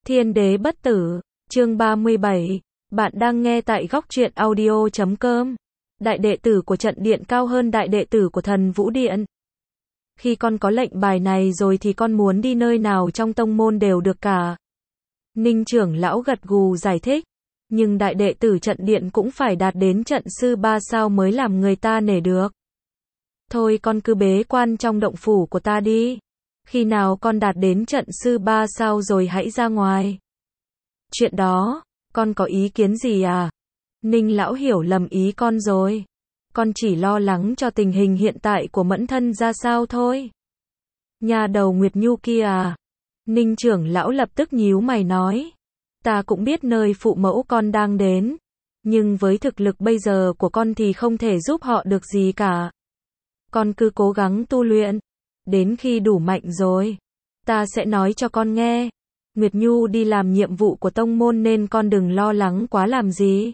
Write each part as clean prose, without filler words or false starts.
Thiên đế bất tử, chương 37, bạn đang nghe tại góc truyện audio.com. Đại đệ tử của trận điện cao hơn đại đệ tử của thần vũ điện. Khi con có lệnh bài này rồi thì con muốn đi nơi nào trong tông môn đều được cả. Ninh trưởng lão gật gù giải thích. Nhưng đại đệ tử trận điện cũng phải đạt đến trận sư 3 sao mới làm người ta nể được. Thôi con cứ bế quan trong động phủ của ta đi. Khi nào con đạt đến trận sư 3 sao rồi hãy ra ngoài. Chuyện đó, con có ý kiến gì à? Ninh lão hiểu lầm ý con rồi. Con chỉ lo lắng cho tình hình hiện tại của mẫn thân ra sao thôi. Nhà đầu Nguyệt Nhu kia à? Ninh trưởng lão lập tức nhíu mày nói. Ta cũng biết nơi phụ mẫu con đang đến. Nhưng với thực lực bây giờ của con thì không thể giúp họ được gì cả. Con cứ cố gắng tu luyện. Đến khi đủ mạnh rồi, ta sẽ nói cho con nghe. Nguyệt Nhu đi làm nhiệm vụ của tông môn nên con đừng lo lắng quá làm gì.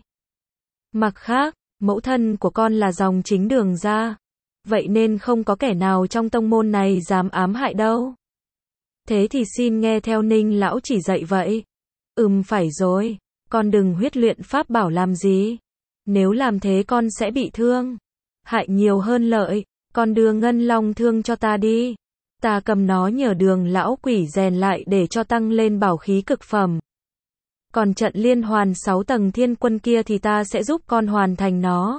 Mặt khác, mẫu thân của con là dòng chính Đường gia. Vậy nên không có kẻ nào trong tông môn này dám ám hại đâu. Thế thì xin nghe theo Ninh lão chỉ dạy vậy. Phải rồi, con đừng huyết luyện pháp bảo làm gì. Nếu làm thế con sẽ bị thương. Hại nhiều hơn lợi. Con đưa ngân long thương cho ta đi. Ta cầm nó nhờ Đường lão quỷ rèn lại để cho tăng lên bảo khí cực phẩm. Còn trận liên hoàn 6 tầng thiên quân kia thì ta sẽ giúp con hoàn thành nó.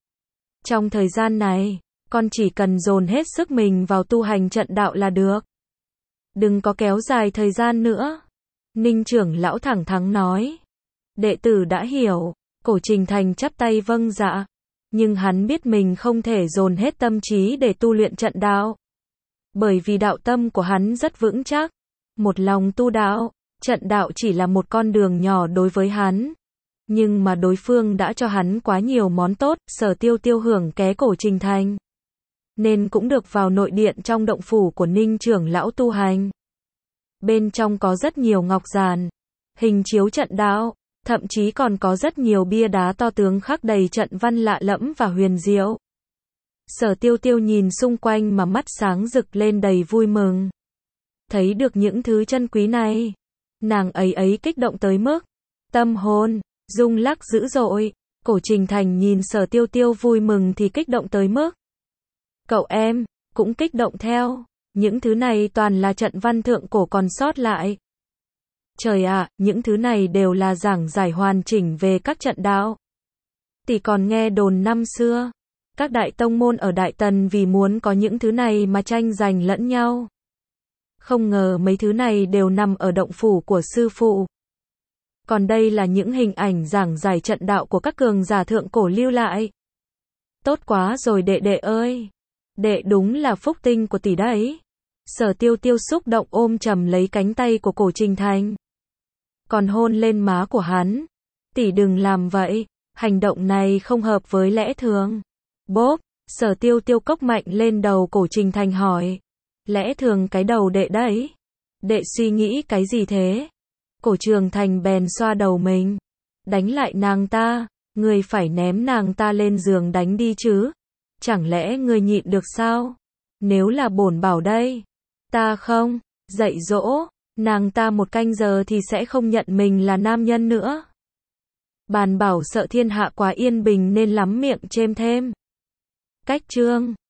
Trong thời gian này, con chỉ cần dồn hết sức mình vào tu hành trận đạo là được. Đừng có kéo dài thời gian nữa. Ninh trưởng lão thẳng thắn nói. Đệ tử đã hiểu. Cổ Trình Thành chắp tay vâng dạ. Nhưng hắn biết mình không thể dồn hết tâm trí để tu luyện trận đạo. Bởi vì đạo tâm của hắn rất vững chắc. Một lòng tu đạo, trận đạo chỉ là một con đường nhỏ đối với hắn. Nhưng mà đối phương đã cho hắn quá nhiều món tốt, Sở Tiêu Tiêu hưởng ké Cổ Trình Thành. Nên cũng được vào nội điện trong động phủ của Ninh trưởng lão tu hành. Bên trong có rất nhiều ngọc giản, hình chiếu trận đạo. Thậm chí còn có rất nhiều bia đá to tướng khắc đầy trận văn lạ lẫm và huyền diệu. Sở Tiêu Tiêu nhìn xung quanh mà mắt sáng rực lên đầy vui mừng. Thấy được những thứ chân quý này, nàng ấy kích động tới mức tâm hồn rung lắc dữ dội. Cổ Trình Thành nhìn Sở Tiêu Tiêu vui mừng thì kích động tới mức cậu em cũng kích động theo. Những thứ này toàn là trận văn thượng cổ còn sót lại. Trời ạ, những thứ này đều là giảng giải hoàn chỉnh về các trận đạo. Tỷ còn nghe đồn năm xưa, các đại tông môn ở Đại Tần vì muốn có những thứ này mà tranh giành lẫn nhau. Không ngờ mấy thứ này đều nằm ở động phủ của sư phụ. Còn đây là những hình ảnh giảng giải trận đạo của các cường giả thượng cổ lưu lại. Tốt quá rồi đệ đệ ơi. Đệ đúng là phúc tinh của tỷ đấy. Sở Tiêu Tiêu xúc động ôm chầm lấy cánh tay của Cổ Trình Thành. Còn hôn lên má của hắn. Tỷ đừng làm vậy, hành động này không hợp với lẽ thường. Bốp, Sở Tiêu Tiêu cốc mạnh lên đầu Cổ Trình Thành hỏi. Lẽ thường cái đầu đệ đấy. Đệ suy nghĩ cái gì thế? Cổ Trường Thành bèn xoa đầu mình. Đánh lại nàng ta, ngươi phải ném nàng ta lên giường đánh đi chứ. Chẳng lẽ ngươi nhịn được sao? Nếu là bổn bảo đây, ta không dạy dỗ nàng ta 1 canh giờ thì sẽ không nhận mình là nam nhân nữa. Bàn bảo sợ thiên hạ quá yên bình nên lắm miệng chêm thêm. Cách chương